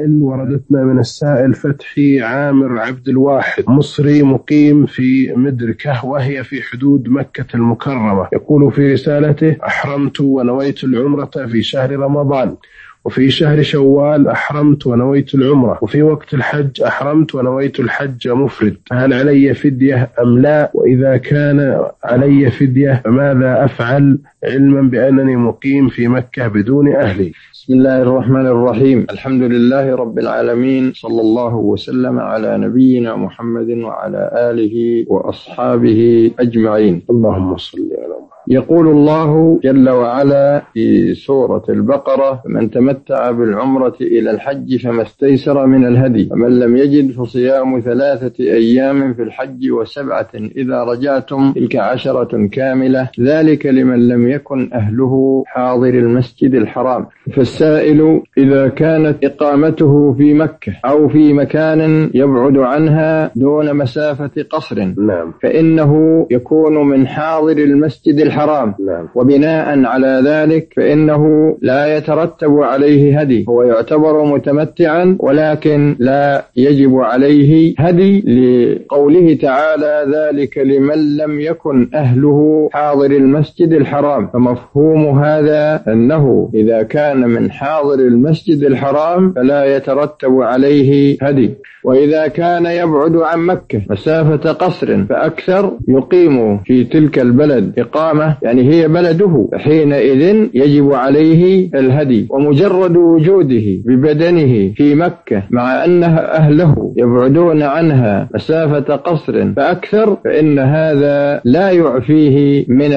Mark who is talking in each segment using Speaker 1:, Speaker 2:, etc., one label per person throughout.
Speaker 1: سائل. وردتنا من السائل فتحي عامر عبد الواحد، مصري مقيم في مدركة وهي في حدود مكة المكرمة. يقول في رسالته: أحرمت ونويت العمرة في شهر رمضان، وفي شهر شوال أحرمت ونويت العمرة، وفي وقت الحج أحرمت ونويت الحج مفرد، هل علي فدية أم لا؟ وإذا كان علي فدية فماذا أفعل علما بأنني مقيم في مكة بدون أهلي؟
Speaker 2: بسم الله الرحمن الرحيم. الحمد لله رب العالمين، صلى الله وسلم على نبينا محمد وعلى آله وأصحابه أجمعين.
Speaker 1: اللهم صل على محمد.
Speaker 2: يقول الله جل وعلا في سورة البقرة: من تمتع بالعمرة إلى الحج فما استيسر من الهدي، فمن لم يجد فصيام 3 أيام في الحج و7 إذا رجعتم، تلك 10 كاملة، ذلك لمن لم يكن أهله حاضر المسجد الحرام. فالسائل إذا كانت إقامته في مكة أو في مكان يبعد عنها دون مسافة قصر، فإنه يكون من حاضر المسجد الحرام. وبناء على ذلك فإنه لا يترتب عليه هدي، هو يعتبر متمتعا ولكن لا يجب عليه هدي، لقوله تعالى: ذلك لمن لم يكن أهله حاضر المسجد الحرام. فمفهوم هذا أنه إذا كان من حاضر المسجد الحرام فلا يترتب عليه هدي. وإذا كان يبعد عن مكة مسافة قصر فأكثر يقيم في تلك البلد إقامة، يعني هي بلده، حينئذ يجب عليه الهدي. ومجرد وجوده ببدنه في مكة مع أن أهله يبعدون عنها مسافة قصر فأكثر، فإن هذا لا يعفيه من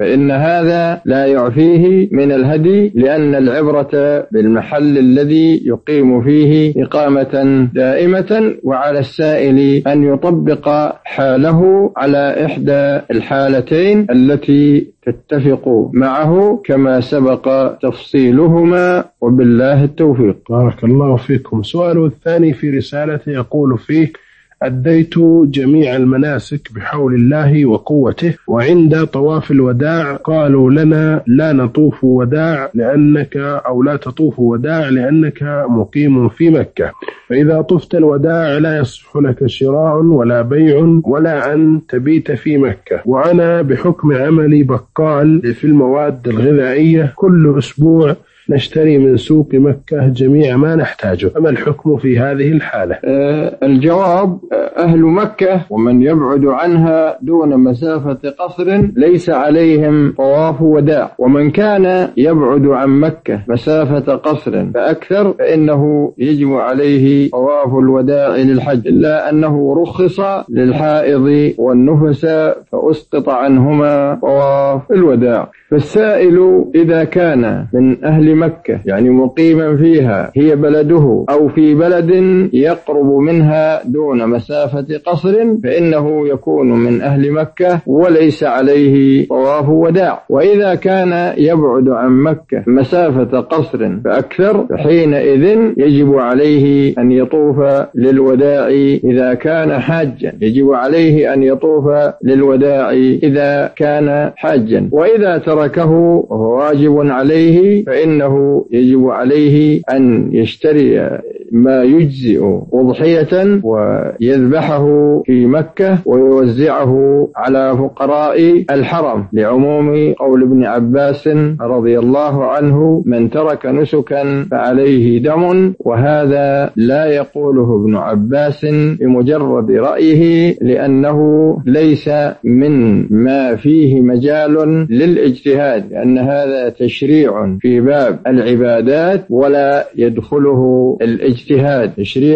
Speaker 2: الهدي، لأن العبرة بالمحل الذي يقيم فيه إقامة دائمة. وعلى السائل أن يطبق حاله على إحدى الحالتين التي تتفق معه كما سبق تفصيلهما، وبالله التوفيق.
Speaker 1: بارك الله فيكم. سؤال الثاني في رسالته يقول فيه: أديت جميع المناسك بحول الله وقوته، وعند طواف الوداع قالوا لنا لا نطوف وداع لا تطوف وداع لأنك مقيم في مكة، فإذا طفت الوداع لا يصح لك شراء ولا بيع ولا أن تبيت في مكة. وأنا بحكم عملي بقال في المواد الغذائية، كل أسبوع نشتري من سوق مكة جميع ما نحتاجه، فما الحكم في هذه الحالة؟
Speaker 2: الجواب: أهل مكة ومن يبعد عنها دون مسافة قصر ليس عليهم طواف وداع، ومن كان يبعد عن مكة مسافة قصر فأكثر فإنه يجب عليه طواف الوداع للحج، إلا أنه رخص للحائض والنفساء فأسقط عنهما طواف الوداع. فالسائل إذا كان من أهل مكة يعني مقيما فيها، هي بلده، أو في بلد يقرب منها دون مسافة قصر، فإنه يكون من أهل مكة وليس عليه طواف وداع. وإذا كان يبعد عن مكة مسافة قصر فأكثر، فحينئذ يجب عليه أن يطوف للوداع إذا كان حاجا، وإذا تركه وهو واجب عليه فإنه يجب عليه أن يشتري ما يجزئ أضحية ويذبحه في مكة ويوزعه على فقراء الحرم، لعموم قول ابن عباس رضي الله عنه: من ترك نسكا فعليه دم. وهذا لا يقوله ابن عباس بمجرد رأيه، لأنه ليس من ما فيه مجال للاجتهاد، لأن هذا تشريع في باب العبادات ولا يدخله الاجتهاد،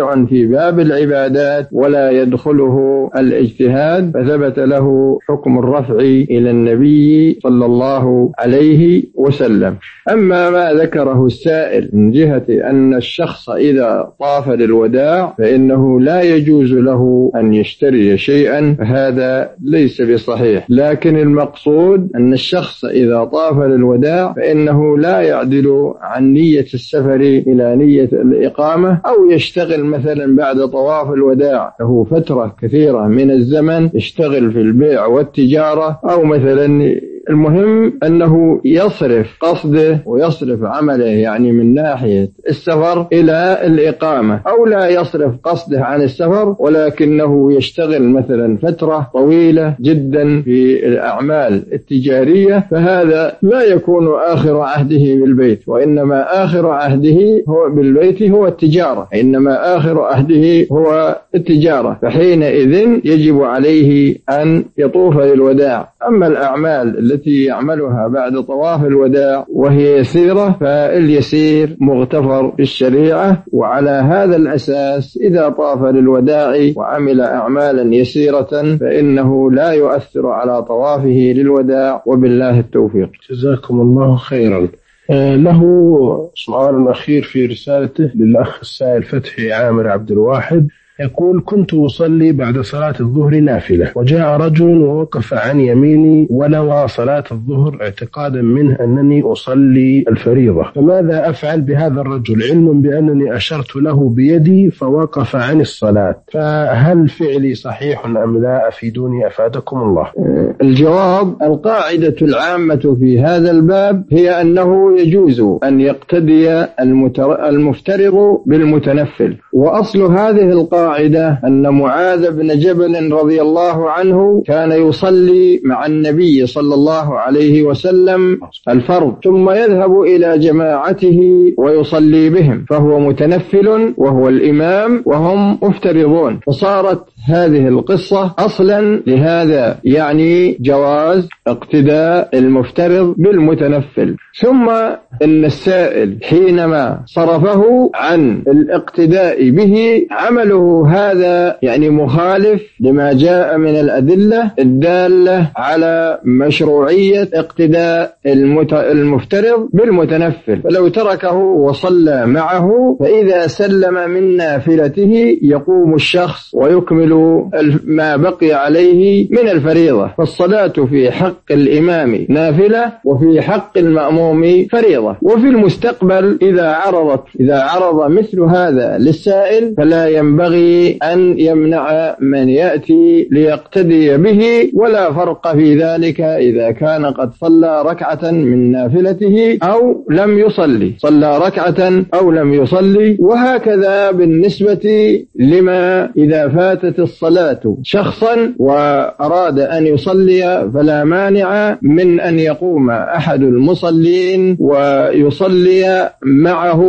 Speaker 2: فثبت له حكم الرفع إلى النبي صلى الله عليه وسلم. أما ما ذكره السائل من جهة أن الشخص إذا طاف للوداع فإنه لا يجوز له أن يشتري شيئا، فهذا ليس بصحيح، لكن المقصود أن الشخص إذا طاف للوداع فإنه لا يعدل عن نية السفر إلى نية الإقامة، أو يشتغل مثلا بعد طواف الوداع له فترة كثيرة من الزمن يشتغل في البيع والتجارة، أو مثلا المهم أنه يصرف قصده ويصرف عمله يعني من ناحية السفر إلى الإقامة، أو لا يصرف قصده عن السفر ولكنه يشتغل مثلا فترة طويلة جدا في الأعمال التجارية، فهذا لا يكون آخر عهده بالبيت، وإنما آخر عهده هو بالبيت هو التجارة، إنما آخر عهده هو التجارة، فحينئذ يجب عليه أن يطوف للوداع. أما الأعمال التي يعملها بعد طواف الوداع وهي يسيرة فاليسير مغتفر بالشريعة، وعلى هذا الأساس إذا طاف للوداع وعمل أعمالا يسيرة فإنه لا يؤثر على طوافه للوداع، وبالله التوفيق.
Speaker 1: جزاكم الله خيرا. له سؤال أخير في رسالته للأخ السائل فتحي عامر عبد الواحد، يقول: كنت أصلي بعد صلاة الظهر نافلة، وجاء رجل ووقف عن يميني ونوى صلاة الظهر اعتقادا منه أنني أصلي الفريضة، فماذا أفعل بهذا الرجل علما بأنني أشرت له بيدي فوقف عن الصلاة؟ فهل فعلي صحيح أم لا؟ أفيدوني أفادكم الله.
Speaker 2: الجواب: القاعدة العامة في هذا الباب هي أنه يجوز أن يقتدي المفترض بالمتنفل، وأصل هذه القاعدة أن معاذ بن جبل رضي الله عنه كان يصلي مع النبي صلى الله عليه وسلم الفرض، ثم يذهب إلى جماعته ويصلي بهم، فهو متنفل وهو الإمام وهم مفترضون، فصارت هذه القصة أصلا لهذا، يعني جواز اقتداء المفترض بالمتنفل. ثم إن السائل حينما صرفه عن الاقتداء به عمله هذا يعني مخالف لما جاء من الأدلة الدالة على مشروعية اقتداء المفترض بالمتنفل، فلو تركه وصلى معه فإذا سلم من نافلته يقوم الشخص ويكمل ما بقي عليه من الفريضة، فالصلاة في حق الإمام نافلة وفي حق المأموم فريضة. وفي المستقبل إذا عرض مثل هذا للسائل فلا ينبغي أن يمنع من يأتي ليقتدي به، ولا فرق في ذلك إذا كان قد صلى ركعة من نافلته أو لم يصلي، صلى ركعة أو لم يصلي. وهكذا بالنسبة لما إذا فاتت الصلاة شخصا وأراد أن يصلي فلا مانع من أن يقوم أحد المصلين ويصلي معه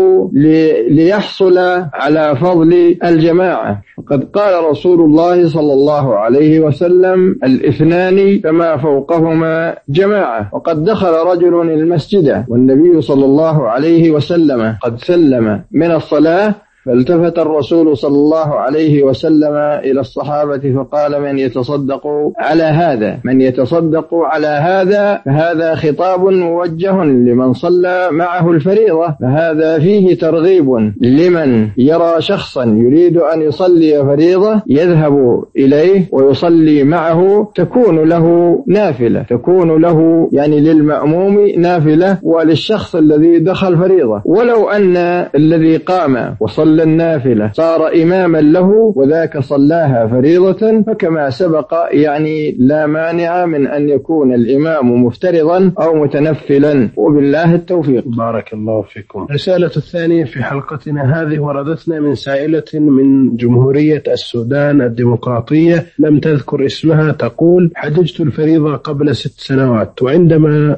Speaker 2: ليحصل على فضل الجماعة. وقد قال رسول الله صلى الله عليه وسلم: الاثنان فما فوقهما جماعة. وقد دخل رجل المسجد والنبي صلى الله عليه وسلم قد سلم من الصلاة، فالتفت الرسول صلى الله عليه وسلم إلى الصحابة فقال: من يتصدق على هذا؟ من يتصدق على هذا؟ فهذا خطاب موجه لمن صلى معه الفريضة، فهذا فيه ترغيب لمن يرى شخصا يريد أن يصلي فريضة يذهب إليه ويصلي معه، تكون له نافلة، تكون له يعني للمأموم نافلة وللشخص الذي دخل فريضة. ولو أن الذي قام وصلى النافلة صار إماما له وذاك صلاها فريضة، فكما سبق يعني لا مانع من أن يكون الإمام مفترضا أو متنفلا، وبالله التوفيق.
Speaker 1: بارك الله فيكم. الرسالة الثانية في حلقتنا هذه وردتنا من سائلة من جمهورية السودان الديمقراطية لم تذكر اسمها، تقول: حججت الفريضة قبل 6 سنوات، وعندما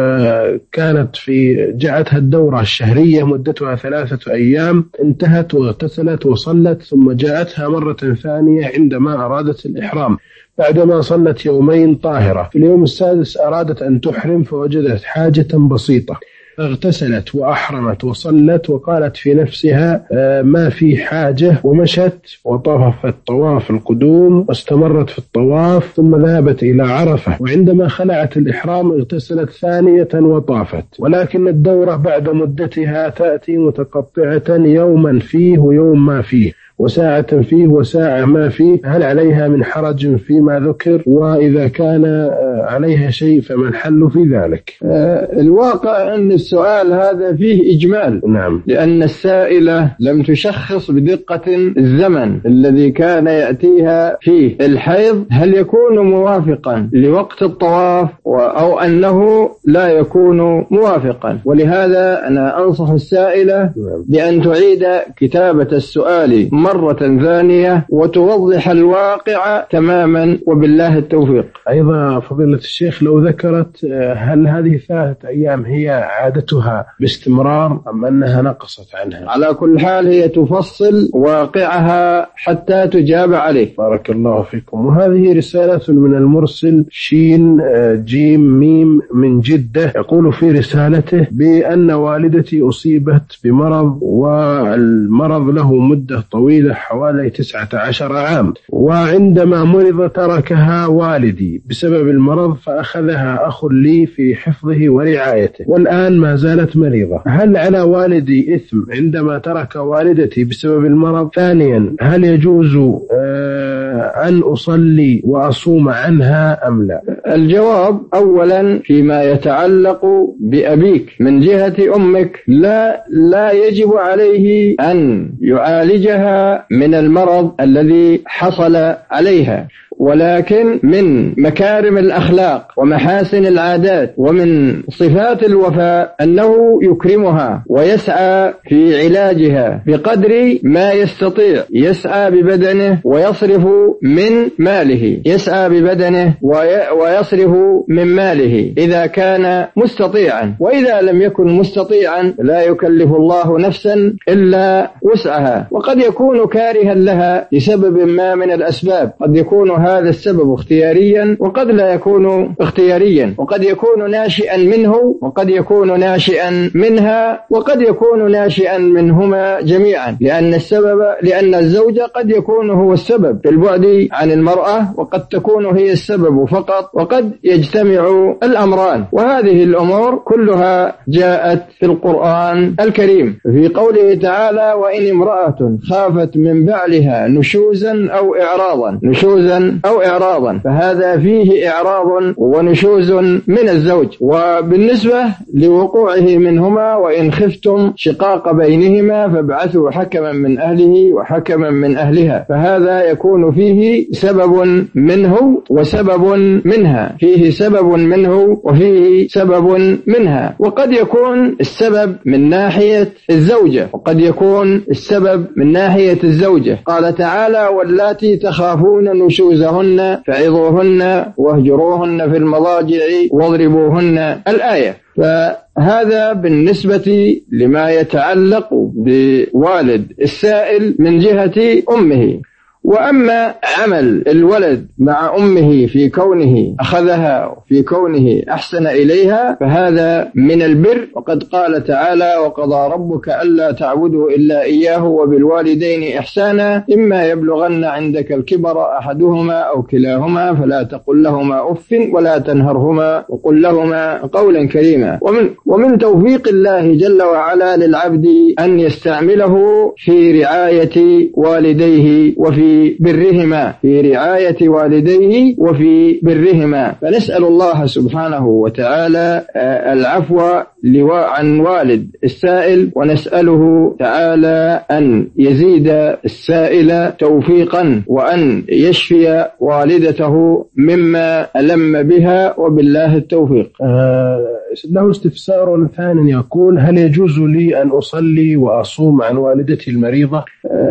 Speaker 1: جاءتها الدورة الشهرية مدتها 3 أيام انتهت واغتسلت وصلت، ثم جاءتها مرة ثانية عندما أرادت الإحرام بعدما صلت يومين طاهرة. في اليوم السادس أرادت أن تحرم فوجدت حاجة بسيطة، اغتسلت وأحرمت وصلت وقالت في نفسها ما في حاجة، ومشت وطافت طواف القدوم واستمرت في الطواف، ثم ذهبت إلى عرفة، وعندما خلعت الإحرام اغتسلت ثانية وطافت. ولكن الدورة بعد مدتها تأتي متقطعة، يوما فيه ويوم ما فيه، وساعة فيه وساعة ما فيه، هل عليها من حرج فيما ذكر؟ وإذا كان عليها شيء فما الحل في ذلك؟
Speaker 2: الواقع أن السؤال هذا فيه إجمال.
Speaker 1: نعم.
Speaker 2: لأن السائلة لم تشخص بدقة الزمن الذي كان يأتيها فيه الحيض هل يكون موافقا لوقت الطواف أو أنه لا يكون موافقا، ولهذا أنا أنصح السائلة بأن تعيد كتابة السؤال مرة ثانية وتوضح الواقع تماما، وبالله التوفيق.
Speaker 1: أيضا فضيلة الشيخ لو ذكرت هل هذه 3 أيام هي عادتها باستمرار أم أنها نقصت عنها؟
Speaker 2: على كل حال هي تفصل واقعها حتى تجاب عليه.
Speaker 1: بارك الله فيكم. وهذه رسالة من المرسل شين جيم ميم من جدة، يقول في رسالته بأن والدتي أصيبت بمرض، والمرض له مدة طويلة حوالي 19 عام، وعندما مرض تركها والدي بسبب المرض، فأخذها أخ لي في حفظه ورعايته، والآن ما زالت مريضة. هل على والدي إثم عندما ترك والدتي بسبب المرض؟ ثانيا، هل يجوز أن أصلي وأصوم عنها أم لا؟
Speaker 2: الجواب أولا فيما يتعلق بأبيك من جهة أمك لا يجب عليه أن يعالجها من المرض الذي حصل عليها، ولكن من مكارم الأخلاق ومحاسن العادات ومن صفات الوفاء أنه يكرمها ويسعى في علاجها بقدر ما يستطيع، يسعى ببدنه ويصرف من ماله، يسعى ببدنه ويصرف من ماله إذا كان مستطيعا، وإذا لم يكن مستطيعا لا يكلف الله نفسا إلا وسعها. وقد يكون كارها لها لسبب ما من الأسباب، قد يكون هذا السبب اختياريا وقد لا يكون اختياريا، وقد يكون ناشئا منه وقد يكون ناشئا منها وقد يكون ناشئا منهما جميعا، لأن الزوج قد يكون هو السبب في البعد عن المرأة، وقد تكون هي السبب فقط، وقد يجتمع الأمران. وهذه الأمور كلها جاءت في القرآن الكريم في قوله تعالى: وإن امرأة خافت من بعلها نشوزا أو إعراضا، فهذا فيه إعراض ونشوز من الزوج. وبالنسبة لوقوعه منهما: وإن خفتم شقاق بينهما فابعثوا حكما من أهله وحكما من أهلها، فهذا يكون فيه سبب منه وسبب منها، فيه سبب منه وفيه سبب منها. وقد يكون السبب من ناحية الزوجة وقد يكون السبب من ناحية الزوجة. قال تعالى: واللاتي تخافون نشوزهن فعظوهن واهجروهن في المضاجع واضربوهن، الآية. فهذا بالنسبة لما يتعلق بوالد السائل من جهة أمه. وأما عمل الولد مع أمه في كونه أخذها وفي كونه أحسن إليها فهذا من البر، وقد قال تعالى: وقضى ربك ألا تعبدوا إلا إياه وبالوالدين إحسانا إما يبلغن عندك الكبر أحدهما أو كلاهما فلا تقل لهما أف ولا تنهرهما وقل لهما قولا كريما. ومن توفيق الله جل وعلا للعبد أن يستعمله في رعاية والديه وفي برهما، في رعاية والديه وفي برهما. فنسأل الله سبحانه وتعالى العفو عن والد السائل، ونسأله تعالى أن يزيد السائل توفيقا وأن يشفي والدته مما ألم بها، وبالله التوفيق.
Speaker 1: له استفسار ثاني يقول: هل يجوز لي أن أصلي وأصوم عن والدتي المريضة؟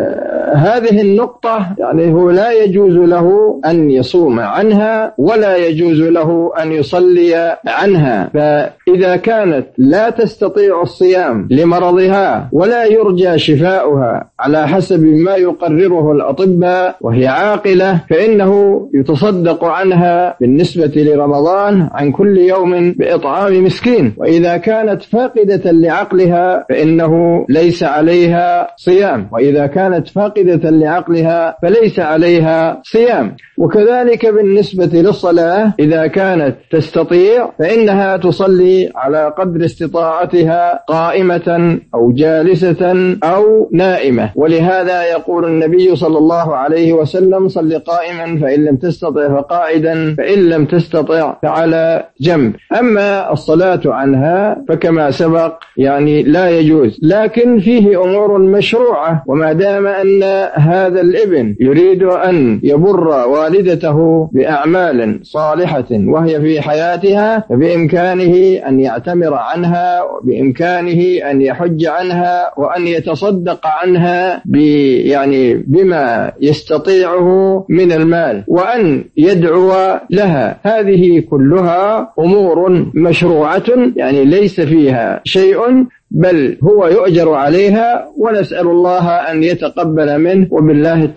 Speaker 2: هذه النقطة يعني هو لا يجوز له أن يصوم عنها ولا يجوز له أن يصلي عنها، فإذا كانت لا تستطيع الصيام لمرضها ولا يرجى شفاؤها على حسب ما يقرره الأطباء وهي عاقلة فإنه يتصدق عنها بالنسبة لرمضان عن كل يوم بإطعام مسكين، وإذا كانت فاقدة لعقلها فإنه ليس عليها صيام، وإذا كانت فاقدة فاقدة لعقلها فليس عليها صيام. وكذلك بالنسبة للصلاة إذا كانت تستطيع فإنها تصلي على قدر استطاعتها قائمة أو جالسة أو نائمة. ولهذا يقول النبي صلى الله عليه وسلم: صل قائما فإن لم تستطع فقاعدا فإن لم تستطع فعلى جنب. أما الصلاة عنها فكما سبق يعني لا يجوز، لكن فيه أمور مشروعة، وما دام أن هذا الابن يريد أن يبر والدته بأعمال صالحة وهي في حياتها فبإمكانه أن يعتمر عنها، وبإمكانه أن يحج عنها، وأن يتصدق عنها يعني بما يستطيعه من المال، وأن يدعو لها. هذه كلها أمور مشروعة يعني ليس فيها شيء، بل هو يؤجر عليها، ونسأل الله أن يتقبل منه، وبالله